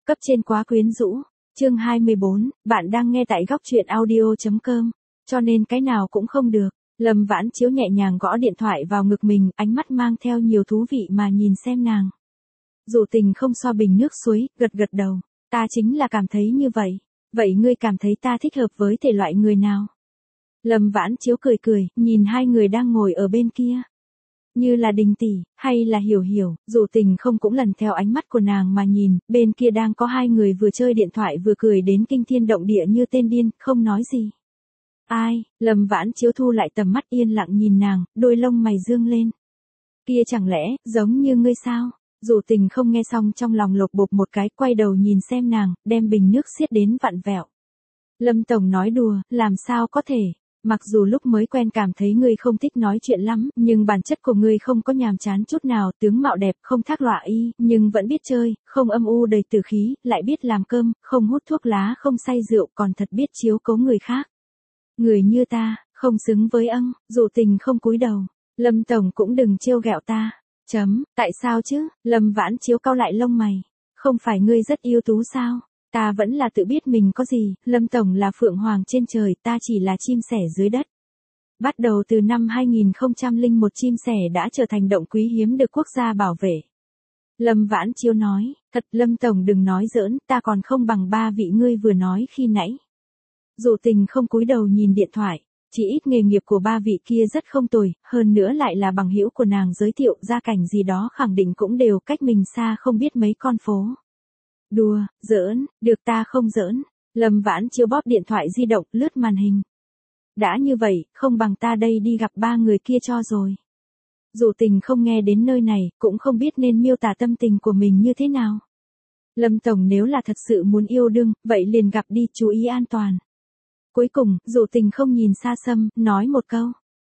Cấp trên quá quyến rũ. Chương 24, bạn đang nghe tại góc truyện audio.com. Cho nên cái nào cũng không được. Lâm Vãn Chiếu nhẹ nhàng gõ điện thoại vào ngực mình, ánh mắt mang theo nhiều thú vị mà nhìn xem nàng. Dụ Tình không so bình nước suối, gật gật đầu. Ta chính là cảm thấy như vậy. Vậy ngươi cảm thấy ta thích hợp với thể loại người nào? Lâm Vãn Chiếu cười cười, nhìn hai người đang ngồi ở bên kia. Như là Đình tỷ, hay là Hiểu Hiểu, Dụ Tình không cũng lần theo ánh mắt của nàng mà nhìn, bên kia đang có hai người vừa chơi điện thoại vừa cười đến kinh thiên động địa như tên điên, không nói gì. Ai? Lâm Vãn Chiếu thu lại tầm mắt yên lặng nhìn nàng, đôi lông mày dương lên. Kia chẳng lẽ, giống như ngươi sao? Dụ Tình không nghe xong trong lòng lột bột một cái, quay đầu nhìn xem nàng, đem bình nước xiết đến vặn vẹo. Lâm Tổng nói đùa, làm sao có thể? Mặc dù lúc mới quen cảm thấy ngươi không thích nói chuyện lắm, nhưng bản chất của ngươi không có nhàm chán chút nào, tướng mạo đẹp, không thác lọa y, nhưng vẫn biết chơi, không âm u đầy tử khí, lại biết làm cơm, không hút thuốc lá, không say rượu, còn thật biết chiếu cố người khác. Người như ta, không xứng với ân. Dụ Tình không cúi đầu. Lâm Tổng cũng đừng trêu ghẹo ta. Tại sao chứ? Lâm Vãn Chiếu cau lại lông mày. Không phải ngươi rất ưu tú sao? Ta vẫn là tự biết mình có gì, Lâm Tổng là phượng hoàng trên trời, ta chỉ là chim sẻ dưới đất. Bắt đầu từ năm 2001 chim sẻ đã trở thành động quý hiếm được quốc gia bảo vệ. Lâm Vãn Chiếu nói, thật Lâm Tổng đừng nói giỡn, ta còn không bằng ba vị ngươi vừa nói khi nãy. Dụ Tình không cúi đầu nhìn điện thoại, chỉ ít nghề nghiệp của ba vị kia rất không tồi, hơn nữa lại là bằng hữu của nàng giới thiệu, gia cảnh gì đó khẳng định cũng đều cách mình xa không biết mấy con phố. Đùa, giỡn, được ta không giỡn. Lâm Vãn Chiếu bóp điện thoại di động, lướt màn hình. Đã như vậy, không bằng ta đây đi gặp ba người kia cho rồi. Dụ Tình không nghe đến nơi này, cũng không biết nên miêu tả tâm tình của mình như thế nào. Lâm Tổng nếu là thật sự muốn yêu đương, vậy liền gặp đi, chú ý an toàn. Cuối cùng, Dụ Tình không nhìn xa xăm, nói một câu.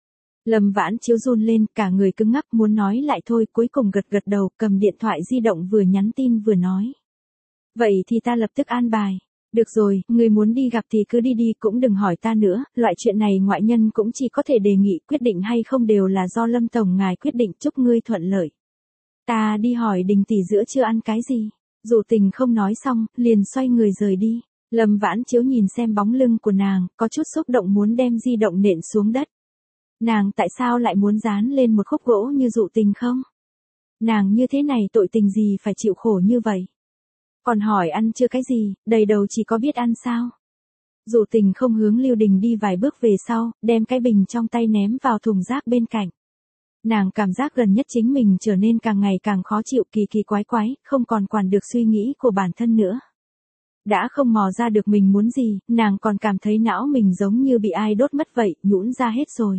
Lâm Vãn Chiếu run lên, cả người cứng ngắc muốn nói lại thôi, cuối cùng gật gật đầu, cầm điện thoại di động vừa nhắn tin vừa nói. Vậy thì ta lập tức an bài. Được rồi, người muốn đi gặp thì cứ đi đi, cũng đừng hỏi ta nữa, loại chuyện này ngoại nhân cũng chỉ có thể đề nghị, quyết định hay không đều là do Lâm Tổng ngài quyết định, chúc ngươi thuận lợi. Ta đi hỏi Đình tỷ giữa trưa ăn cái gì. Dụ Tình không nói xong, liền xoay người rời đi. Lâm Vãn Chiếu nhìn xem bóng lưng của nàng, có chút xúc động muốn đem di động nện xuống đất. Nàng tại sao lại muốn dán lên một khúc gỗ như Dụ Tình không? Nàng như thế này tội tình gì phải chịu khổ như vậy? Còn hỏi ăn chưa cái gì, đầy đầu chỉ có biết ăn sao? Dụ Tình không hướng Lưu Đình đi vài bước về sau, đem cái bình trong tay ném vào thùng rác bên cạnh. Nàng cảm giác gần nhất chính mình trở nên càng ngày càng khó chịu, kỳ kỳ quái quái, không còn quản được suy nghĩ của bản thân nữa. Đã không mò ra được mình muốn gì, nàng còn cảm thấy não mình giống như bị ai đốt mất vậy, nhũn ra hết rồi.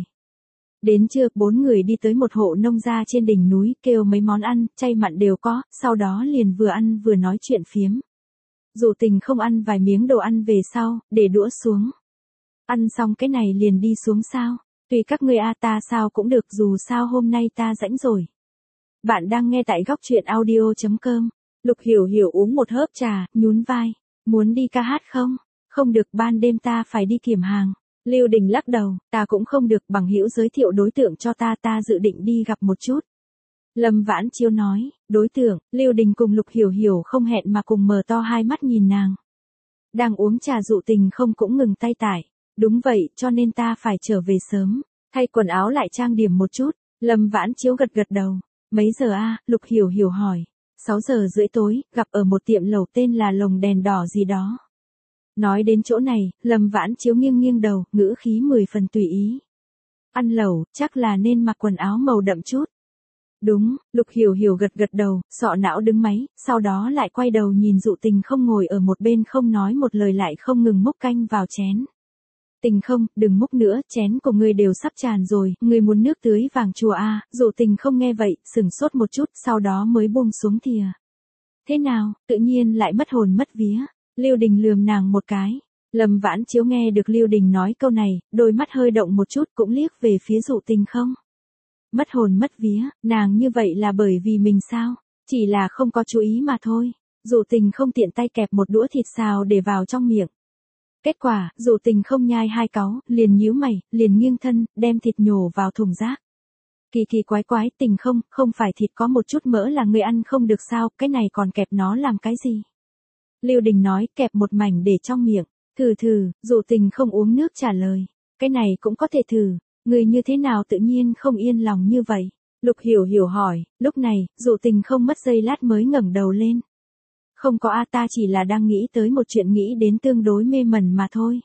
Đến trưa, 4 người đi tới một hộ nông gia trên đỉnh núi, kêu mấy món ăn, chay mặn đều có, sau đó liền vừa ăn vừa nói chuyện phiếm. Dụ Tình không ăn vài miếng đồ ăn về sau, để đũa xuống. Ăn xong cái này liền đi xuống sao? Tùy các ngươi ta sao cũng được, dù sao hôm nay ta rảnh rồi. Bạn đang nghe tại góc truyện audio.com. Lục Hiểu Hiểu uống một hớp trà, nhún vai. Muốn đi ca hát không? Không được, ban đêm ta phải đi kiểm hàng. Lưu Đình lắc đầu, ta cũng không được, bằng hữu giới thiệu đối tượng cho ta dự định đi gặp một chút. Lâm Vãn Chiếu nói, đối tượng, Lưu Đình cùng Lục Hiểu Hiểu không hẹn mà cùng mở to hai mắt nhìn nàng. Đang uống trà Dụ Tình không cũng ngừng tay tải. Đúng vậy, cho nên ta phải trở về sớm, thay quần áo lại trang điểm một chút. Lâm Vãn Chiếu gật gật đầu. Mấy giờ Lục Hiểu Hiểu hỏi. 6:30 tối, gặp ở một tiệm lẩu tên là Lồng Đèn Đỏ gì đó. Nói đến chỗ này, Lâm Vãn Chiếu nghiêng nghiêng đầu, ngữ khí 10 phần tùy ý. Ăn lẩu, chắc là nên mặc quần áo màu đậm chút. Đúng, Lục Hiểu Hiểu gật gật đầu, sọ não đứng máy, sau đó lại quay đầu nhìn Dụ Tình không ngồi ở một bên không nói một lời lại không ngừng múc canh vào chén. Tình không, đừng múc nữa, chén của ngươi đều sắp tràn rồi, ngươi muốn nước tưới vàng chùa Dụ Tình không nghe vậy, sửng sốt một chút, sau đó mới buông xuống thìa. Thế nào, tự nhiên lại mất hồn mất vía. Lưu Đình lườm nàng một cái. Lâm Vãn Chiếu nghe được Lưu Đình nói câu này, đôi mắt hơi động một chút cũng liếc về phía Dụ Tình không. Mất hồn mất vía, nàng như vậy là bởi vì mình sao? Chỉ là không có chú ý mà thôi. Dụ Tình không tiện tay kẹp một đũa thịt xào để vào trong miệng. Kết quả, Dụ Tình không nhai hai cáu, liền nhíu mày, liền nghiêng thân, đem thịt nhổ vào thùng rác. Kỳ kỳ quái quái, Tình không phải thịt có một chút mỡ là người ăn không được sao, cái này còn kẹp nó làm cái gì? Lưu Đình nói kẹp một mảnh để trong miệng. Thử, Dụ Tình không uống nước trả lời. Cái này cũng có thể thử, người như thế nào tự nhiên không yên lòng như vậy. Lục Hiểu Hiểu hỏi, lúc này, Dụ Tình không mất giây lát mới ngẩng đầu lên. Không có ta chỉ là đang nghĩ tới một chuyện nghĩ đến tương đối mê mẩn mà thôi.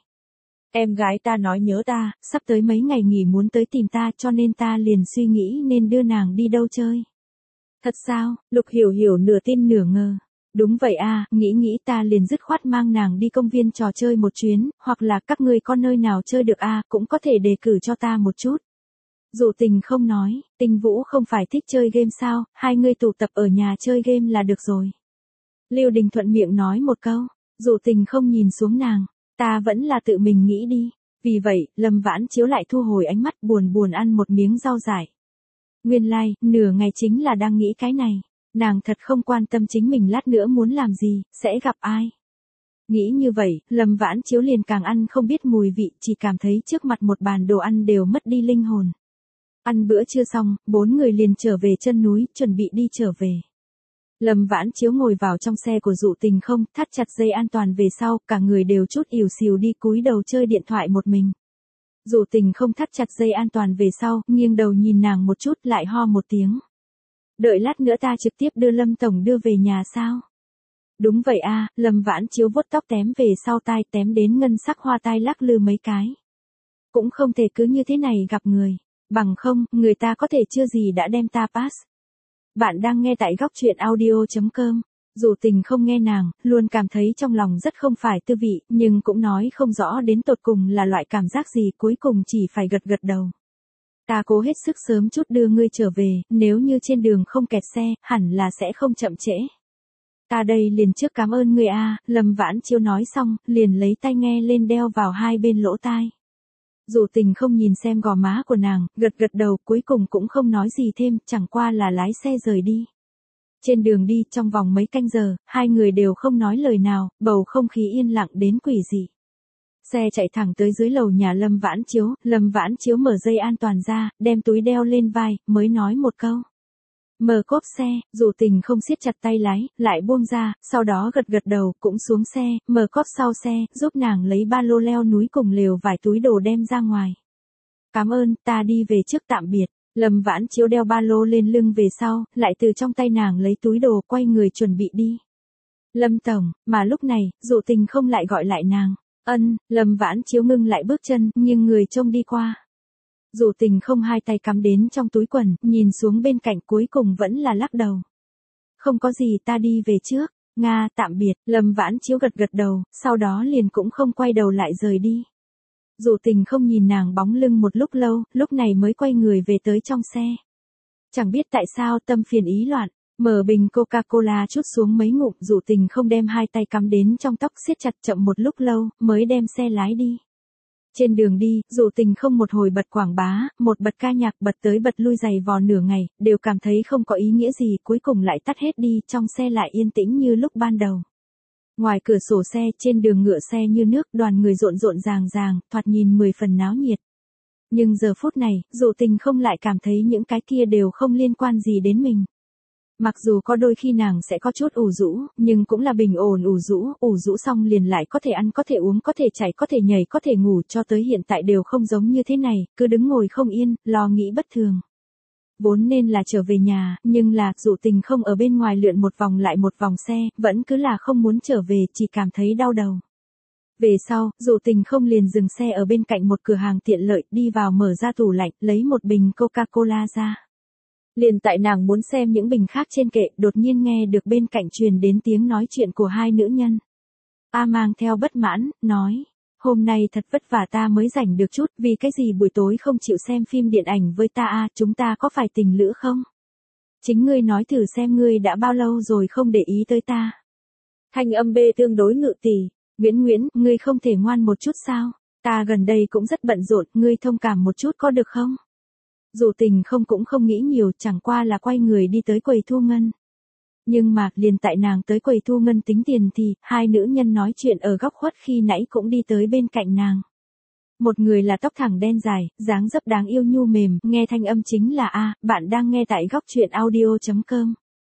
Em gái ta nói nhớ ta, sắp tới mấy ngày nghỉ muốn tới tìm ta cho nên ta liền suy nghĩ nên đưa nàng đi đâu chơi. Thật sao? Lục Hiểu Hiểu nửa tin nửa ngờ. Đúng vậy nghĩ ta liền dứt khoát mang nàng đi công viên trò chơi một chuyến, hoặc là các ngươi có nơi nào chơi được cũng có thể đề cử cho ta một chút. Dụ Tình không nói, Tình Vũ không phải thích chơi game sao, hai người tụ tập ở nhà chơi game là được rồi. Lưu Đình thuận miệng nói một câu, Dụ Tình không nhìn xuống nàng, ta vẫn là tự mình nghĩ đi. Vì vậy, Lâm Vãn Chiếu lại thu hồi ánh mắt buồn ăn một miếng rau dại. Nguyên lai, nửa ngày chính là đang nghĩ cái này. Nàng thật không quan tâm chính mình lát nữa muốn làm gì, sẽ gặp ai. Nghĩ như vậy, Lâm Vãn Chiếu liền càng ăn không biết mùi vị, chỉ cảm thấy trước mặt một bàn đồ ăn đều mất đi linh hồn. Ăn bữa trưa xong, 4 người liền trở về chân núi, chuẩn bị đi trở về. Lâm Vãn Chiếu ngồi vào trong xe của Dụ Tình không, thắt chặt dây an toàn về sau, cả người đều chút ỉu xìu đi cúi đầu chơi điện thoại một mình. Dụ Tình không thắt chặt dây an toàn về sau, nghiêng đầu nhìn nàng một chút lại ho một tiếng. Đợi lát nữa ta trực tiếp đưa Lâm Tổng đưa về nhà sao? Đúng vậy Lâm Vãn Chiếu vuốt tóc tém về sau tai tém đến ngân sắc hoa tai lắc lư mấy cái. Cũng không thể cứ như thế này gặp người. Bằng không, người ta có thể chưa gì đã đem ta pass. Bạn đang nghe tại góc truyện audio.com. Dụ Tình không nghe nàng, luôn cảm thấy trong lòng rất không phải tư vị, nhưng cũng nói không rõ đến tột cùng là loại cảm giác gì, cuối cùng chỉ phải gật đầu. Ta cố hết sức sớm chút đưa ngươi trở về, nếu như trên đường không kẹt xe, hẳn là sẽ không chậm trễ. Ta đây liền trước cảm ơn ngươi Lâm Vãn Chiếu nói xong, liền lấy tai nghe lên đeo vào hai bên lỗ tai. Dụ Tình không nhìn xem gò má của nàng, gật đầu, cuối cùng cũng không nói gì thêm, chẳng qua là lái xe rời đi. Trên đường đi, trong vòng mấy canh giờ, hai người đều không nói lời nào, bầu không khí yên lặng đến quỷ dị. Xe chạy thẳng tới dưới lầu nhà Lâm Vãn Chiếu mở dây an toàn ra, đem túi đeo lên vai, mới nói một câu. Mở cốp xe, Dụ Tình không siết chặt tay lái, lại buông ra, sau đó gật đầu, cũng xuống xe, mở cốp sau xe, giúp nàng lấy ba lô leo núi cùng lều vài túi đồ đem ra ngoài. Cảm ơn, ta đi về trước tạm biệt. Lâm Vãn Chiếu đeo ba lô lên lưng về sau, lại từ trong tay nàng lấy túi đồ quay người chuẩn bị đi. Lâm Tổng, mà lúc này, Dụ Tình không lại gọi lại nàng. Lâm Vãn Chiếu ngưng lại bước chân, nhưng người trông đi qua. Dụ Tình không hai tay cắm đến trong túi quần, nhìn xuống bên cạnh cuối cùng vẫn là lắc đầu. Không có gì, ta đi về trước. Tạm biệt. Lâm Vãn Chiếu gật đầu, sau đó liền cũng không quay đầu lại rời đi. Dụ Tình không nhìn nàng bóng lưng một lúc lâu, lúc này mới quay người về tới trong xe. Chẳng biết tại sao tâm phiền ý loạn, mở bình Coca-Cola chút xuống mấy ngụm, Dụ Tình không đem hai tay cắm đến trong tóc siết chặt chậm một lúc lâu, mới đem xe lái đi. Trên đường đi, Dụ Tình không một hồi bật quảng bá, một bật ca nhạc, bật tới bật lui giày vò nửa ngày, đều cảm thấy không có ý nghĩa gì, cuối cùng lại tắt hết đi, trong xe lại yên tĩnh như lúc ban đầu. Ngoài cửa sổ xe, trên đường ngựa xe như nước, đoàn người rộn ràng, thoạt nhìn 10 phần náo nhiệt. Nhưng giờ phút này, Dụ Tình không lại cảm thấy những cái kia đều không liên quan gì đến mình. Mặc dù có đôi khi nàng sẽ có chút ủ rũ, nhưng cũng là bình ổn ủ rũ xong liền lại có thể ăn, có thể uống, có thể chạy, có thể nhảy, có thể ngủ, cho tới hiện tại đều không giống như thế này, cứ đứng ngồi không yên, lo nghĩ bất thường. Vốn nên là trở về nhà, nhưng là, Dụ Tình không ở bên ngoài lượn một vòng lại một vòng xe, vẫn cứ là không muốn trở về, chỉ cảm thấy đau đầu. Về sau, Dụ Tình không liền dừng xe ở bên cạnh một cửa hàng tiện lợi, đi vào mở ra tủ lạnh, lấy một bình Coca-Cola ra. Liền tại nàng muốn xem những bình khác trên kệ, đột nhiên nghe được bên cạnh truyền đến tiếng nói chuyện của hai nữ nhân. Mang theo bất mãn, nói, hôm nay thật vất vả ta mới rảnh được chút, vì cái gì buổi tối không chịu xem phim điện ảnh với ta chúng ta có phải tình lữ không? Chính ngươi nói thử xem, ngươi đã bao lâu rồi không để ý tới ta. Thanh âm B tương đối ngự tỉ, Nguyễn, ngươi không thể ngoan một chút sao? Ta gần đây cũng rất bận rộn, ngươi thông cảm một chút có được không? Dụ Tình không cũng không nghĩ nhiều, chẳng qua là quay người đi tới quầy thu ngân. Nhưng mà, liền tại nàng tới quầy thu ngân tính tiền thì, hai nữ nhân nói chuyện ở góc khuất khi nãy cũng đi tới bên cạnh nàng. Một người là tóc thẳng đen dài, dáng dấp đáng yêu nhu mềm, nghe thanh âm chính là bạn đang nghe tại góc truyện audio.com.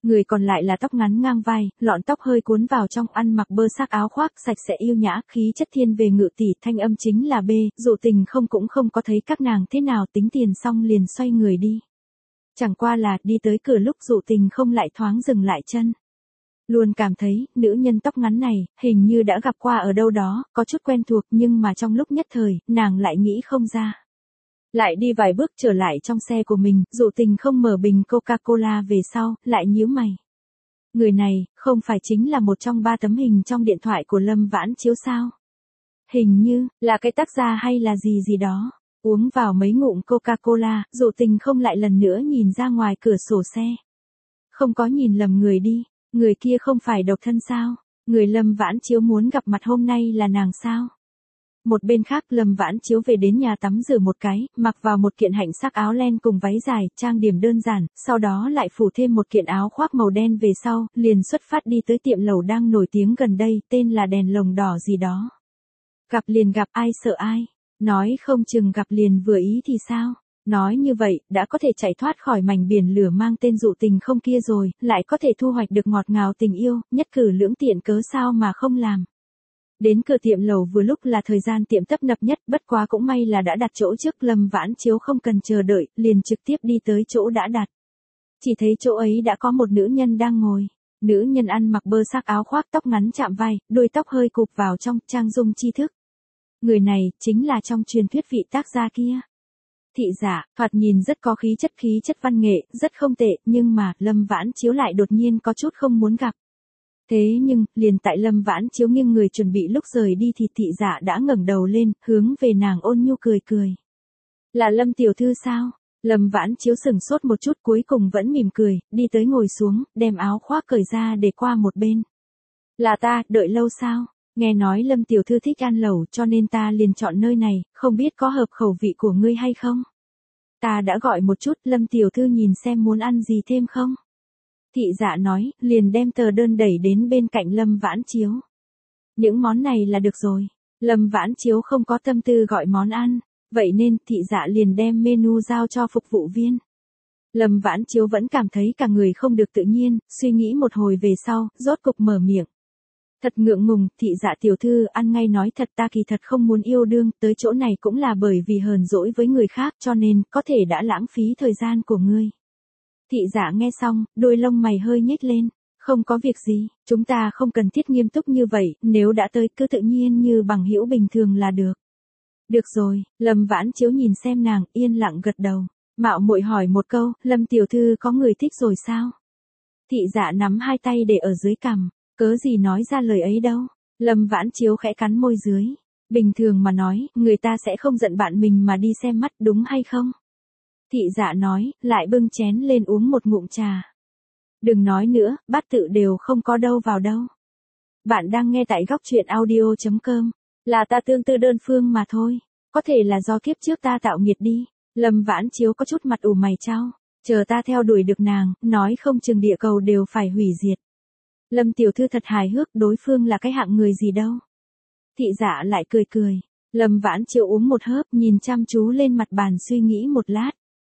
Người còn lại là tóc ngắn ngang vai, lọn tóc hơi cuốn vào trong, ăn mặc bơ xác áo khoác sạch sẽ yêu nhã, khí chất thiên về ngự tỷ, thanh âm chính là bê, Dụ Tình không cũng không có thấy các nàng thế nào, tính tiền xong liền xoay người đi. Chẳng qua là đi tới cửa lúc Dụ Tình không lại thoáng dừng lại chân. Luôn cảm thấy, nữ nhân tóc ngắn này, hình như đã gặp qua ở đâu đó, có chút quen thuộc, nhưng mà trong lúc nhất thời, nàng lại nghĩ không ra. Lại đi vài bước trở lại trong xe của mình, Dụ Tình không mở bình Coca-Cola về sau, lại nhíu mày. Người này, không phải chính là một trong 3 tấm hình trong điện thoại của Lâm Vãn Chiếu sao? Hình như, là cái tác gia hay là gì đó. Uống vào mấy ngụm Coca-Cola, Dụ Tình không lại lần nữa nhìn ra ngoài cửa sổ xe. Không có nhìn lầm người đi, người kia không phải độc thân sao? Người Lâm Vãn Chiếu muốn gặp mặt hôm nay là nàng sao? Một bên khác Lâm Vãn Chiếu về đến nhà tắm rửa một cái, mặc vào một kiện hạnh sắc áo len cùng váy dài, trang điểm đơn giản, sau đó lại phủ thêm một kiện áo khoác màu đen về sau, liền xuất phát đi tới tiệm lẩu đang nổi tiếng gần đây, tên là Đèn Lồng Đỏ gì đó. Gặp liền gặp, ai sợ ai, nói không chừng gặp liền vừa ý thì sao? Nói như vậy, đã có thể chạy thoát khỏi mảnh biển lửa mang tên Dụ Tình không kia rồi, lại có thể thu hoạch được ngọt ngào tình yêu, nhất cử lưỡng tiện cớ sao mà không làm. Đến cửa tiệm lẩu vừa lúc là thời gian tiệm tấp nập nhất, bất quá cũng may là đã đặt chỗ trước, Lâm Vãn Chiếu không cần chờ đợi, liền trực tiếp đi tới chỗ đã đặt. Chỉ thấy chỗ ấy đã có một nữ nhân đang ngồi. Nữ nhân ăn mặc bơ xác áo khoác, tóc ngắn chạm vai, đuôi tóc hơi cụp vào trong, trang dung tri thức. Người này, chính là trong truyền thuyết vị tác gia kia. Thị Dạ, thoạt nhìn rất có khí chất văn nghệ, rất không tệ, nhưng mà, Lâm Vãn Chiếu lại đột nhiên có chút không muốn gặp. Thế nhưng, liền tại Lâm Vãn Chiếu nghiêng người chuẩn bị lúc rời đi thì Thị Dạ đã ngẩng đầu lên, hướng về nàng ôn nhu cười cười. Là Lâm tiểu thư sao? Lâm Vãn Chiếu sửng sốt một chút, cuối cùng vẫn mỉm cười, đi tới ngồi xuống, đem áo khoác cởi ra để qua một bên. Là ta, đợi lâu sao? Nghe nói Lâm tiểu thư thích ăn lẩu cho nên ta liền chọn nơi này, không biết có hợp khẩu vị của ngươi hay không? Ta đã gọi một chút, Lâm tiểu thư nhìn xem muốn ăn gì thêm không? Thị Dạ nói, liền đem tờ đơn đẩy đến bên cạnh Lâm Vãn Chiếu. Những món này là được rồi. Lâm Vãn Chiếu không có tâm tư gọi món ăn, vậy nên Thị Dạ liền đem menu giao cho phục vụ viên. Lâm Vãn Chiếu vẫn cảm thấy cả người không được tự nhiên, suy nghĩ một hồi về sau, rốt cục mở miệng. Thật ngượng ngùng, Thị Dạ tiểu thư, ăn ngay nói thật, ta kỳ thật không muốn yêu đương, tới chỗ này cũng là bởi vì hờn dỗi với người khác, cho nên, có thể đã lãng phí thời gian của ngươi. Thị Dạ nghe xong, đôi lông mày hơi nhếch lên, không có việc gì, chúng ta không cần thiết nghiêm túc như vậy, nếu đã tới cứ tự nhiên như bằng hữu bình thường là được. Được rồi, Lâm Vãn Chiếu nhìn xem nàng, yên lặng gật đầu, mạo muội hỏi một câu, Lâm tiểu thư có người thích rồi sao? Thị Dạ nắm hai tay để ở dưới cằm, cớ gì nói ra lời ấy đâu. Lâm Vãn Chiếu khẽ cắn môi dưới, bình thường mà nói, người ta sẽ không giận bạn mình mà đi xem mắt, đúng hay không? Thị Dạ nói, lại bưng chén lên uống một ngụm trà. Đừng nói nữa, bát tự đều không có đâu vào đâu. Bạn đang nghe tại góc truyện audio.com. Là ta tương tư đơn phương mà thôi. Có thể là do kiếp trước ta tạo nghiệt đi. Lâm Vãn Chiếu có chút mặt ủ mày chau. Chờ ta theo đuổi được nàng, nói không chừng địa cầu đều phải hủy diệt. Lâm tiểu thư thật hài hước, đối phương là cái hạng người gì đâu. Thị Dạ lại cười cười. Lâm Vãn Chiếu uống một hớp, nhìn chăm chú lên mặt bàn suy nghĩ một lát.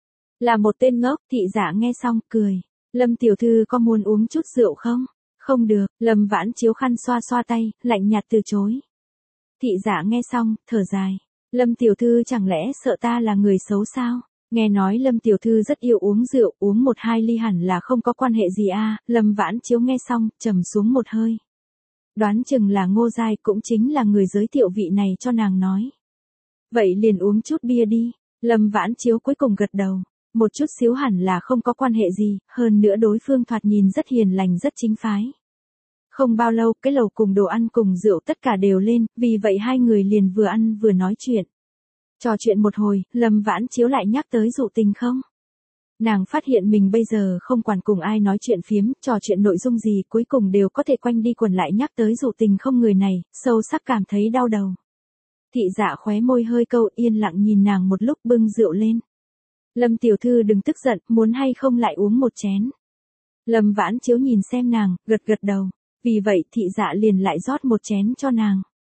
Là một tên ngốc, Thị Dạ nghe xong, cười. Lâm tiểu thư có muốn uống chút rượu không? Không được, Lâm Vãn Chiếu khăn xoa xoa tay, lạnh nhạt từ chối. Thị Dạ nghe xong, thở dài. Lâm tiểu thư chẳng lẽ sợ ta là người xấu sao? Nghe nói Lâm tiểu thư rất yêu uống rượu, uống 1-2 ly hẳn là không có quan hệ gì à? Lâm Vãn Chiếu nghe xong, trầm xuống một hơi. Đoán chừng là Ngô Giai cũng chính là người giới thiệu vị này cho nàng nói. Vậy liền uống chút bia đi. Lâm Vãn Chiếu cuối cùng gật đầu. Một chút xíu hẳn là không có quan hệ gì, hơn nữa đối phương thoạt nhìn rất hiền lành rất chính phái. Không bao lâu, cái lẩu cùng đồ ăn cùng rượu tất cả đều lên, vì vậy hai người liền vừa ăn vừa nói chuyện. Trò chuyện một hồi, Lâm Vãn Chiếu lại nhắc tới Dụ Tình không. Nàng phát hiện mình bây giờ không quản cùng ai nói chuyện phiếm, trò chuyện nội dung gì cuối cùng đều có thể quanh đi quẩn lại nhắc tới Dụ Tình không người này, sâu sắc cảm thấy đau đầu. Thị Dạ khóe môi hơi câu, yên lặng nhìn nàng một lúc, bưng rượu lên. Lâm tiểu thư đừng tức giận, muốn hay không lại uống một chén. Lâm Vãn Chiếu nhìn xem nàng, gật gật đầu. Vì vậy Thị Dạ liền lại rót một chén cho nàng.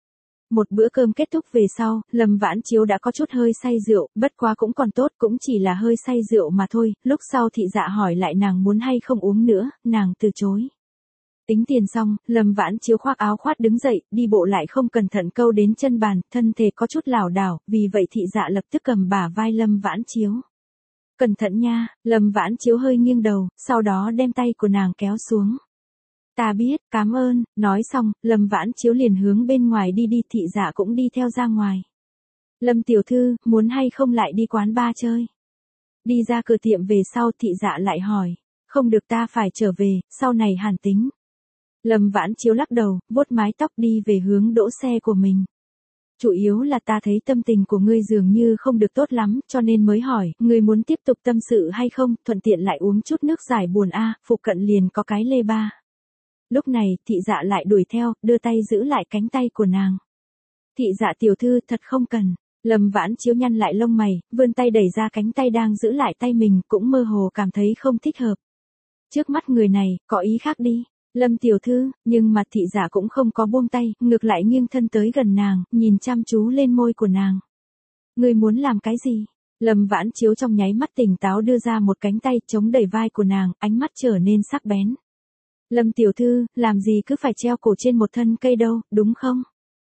Một bữa cơm kết thúc về sau, Lâm Vãn Chiếu đã có chút hơi say rượu, bất quá cũng còn tốt, cũng chỉ là hơi say rượu mà thôi, lúc sau thị dạ hỏi lại nàng muốn hay không uống nữa, nàng từ chối. Tính tiền xong, Lâm Vãn Chiếu khoác áo khoác đứng dậy, đi bộ lại không cẩn thận câu đến chân bàn, thân thể có chút lảo đảo, vì vậy thị dạ lập tức cầm bả vai Lâm Vãn Chiếu. Cẩn thận nha, Lâm Vãn Chiếu hơi nghiêng đầu, sau đó đem tay của nàng kéo xuống. Ta biết, cảm ơn, nói xong, Lâm Vãn Chiếu liền hướng bên ngoài đi thị dạ cũng đi theo ra ngoài. Lâm tiểu thư, muốn hay không lại đi quán bar chơi? Đi ra cửa tiệm về sau thị dạ lại hỏi, không được ta phải trở về, sau này hàn tính. Lâm Vãn Chiếu lắc đầu, vuốt mái tóc đi về hướng đỗ xe của mình. Chủ yếu là ta thấy tâm tình của ngươi dường như không được tốt lắm, cho nên mới hỏi, ngươi muốn tiếp tục tâm sự hay không, thuận tiện lại uống chút nước giải buồn phụ cận liền có cái lê ba. Lúc này, thị dạ lại đuổi theo, đưa tay giữ lại cánh tay của nàng. Thị dạ tiểu thư thật không cần. Lâm Vãn Chiếu nhăn lại lông mày, vươn tay đẩy ra cánh tay đang giữ lại tay mình, cũng mơ hồ cảm thấy không thích hợp. Trước mắt người này, có ý khác đi. Lâm tiểu thư, nhưng mà thị giả cũng không có buông tay, ngược lại nghiêng thân tới gần nàng, nhìn chăm chú lên môi của nàng. Ngươi muốn làm cái gì? Lâm Vãn Chiếu trong nháy mắt tỉnh táo đưa ra một cánh tay chống đẩy vai của nàng, ánh mắt trở nên sắc bén. Lâm tiểu thư, làm gì cứ phải treo cổ trên một thân cây đâu, đúng không?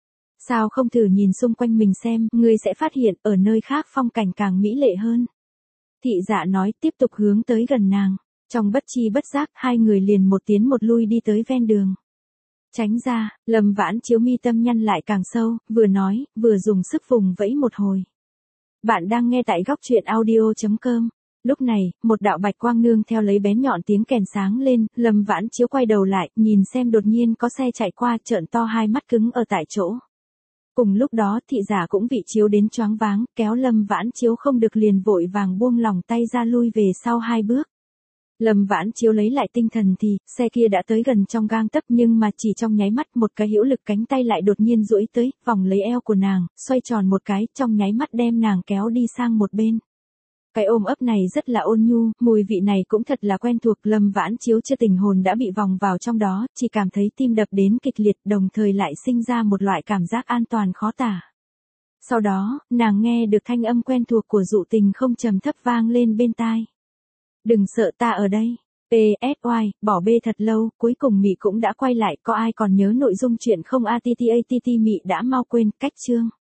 Sao không thử nhìn xung quanh mình xem, ngươi sẽ phát hiện ở nơi khác phong cảnh càng mỹ lệ hơn. Thị dạ nói tiếp tục hướng tới gần nàng. Trong bất chi bất giác, hai người liền một tiến một lui đi tới ven đường. Tránh ra, Lâm Vãn Chiếu mi tâm nhăn lại càng sâu, vừa nói, vừa dùng sức vùng vẫy một hồi. Bạn đang nghe tại góc truyện audio.com. Lúc này, một đạo bạch quang nương theo lấy bén nhọn tiếng kèn sáng lên, Lâm Vãn Chiếu quay đầu lại, nhìn xem đột nhiên có xe chạy qua, trợn to hai mắt cứng ở tại chỗ. Cùng lúc đó thị giả cũng bị chiếu đến choáng váng, kéo Lâm Vãn Chiếu không được liền vội vàng buông lỏng tay ra lui về sau hai bước. Lâm Vãn Chiếu lấy lại tinh thần thì, xe kia đã tới gần trong gang tấc nhưng mà chỉ trong nháy mắt một cái hữu lực cánh tay lại đột nhiên duỗi tới, vòng lấy eo của nàng, xoay tròn một cái, trong nháy mắt đem nàng kéo đi sang một bên. Cái ôm ấp này rất là ôn nhu, mùi vị này cũng thật là quen thuộc, Lâm Vãn Chiếu chưa tình hồn đã bị vòng vào trong đó, chỉ cảm thấy tim đập đến kịch liệt, đồng thời lại sinh ra một loại cảm giác an toàn khó tả. Sau đó, nàng nghe được thanh âm quen thuộc của Dụ Tình không trầm thấp vang lên bên tai. Đừng sợ ta ở đây. PSY, bỏ bê thật lâu, cuối cùng Mị cũng đã quay lại, có ai còn nhớ nội dung chuyện không? ATTATT Mị đã mau quên, cách chương.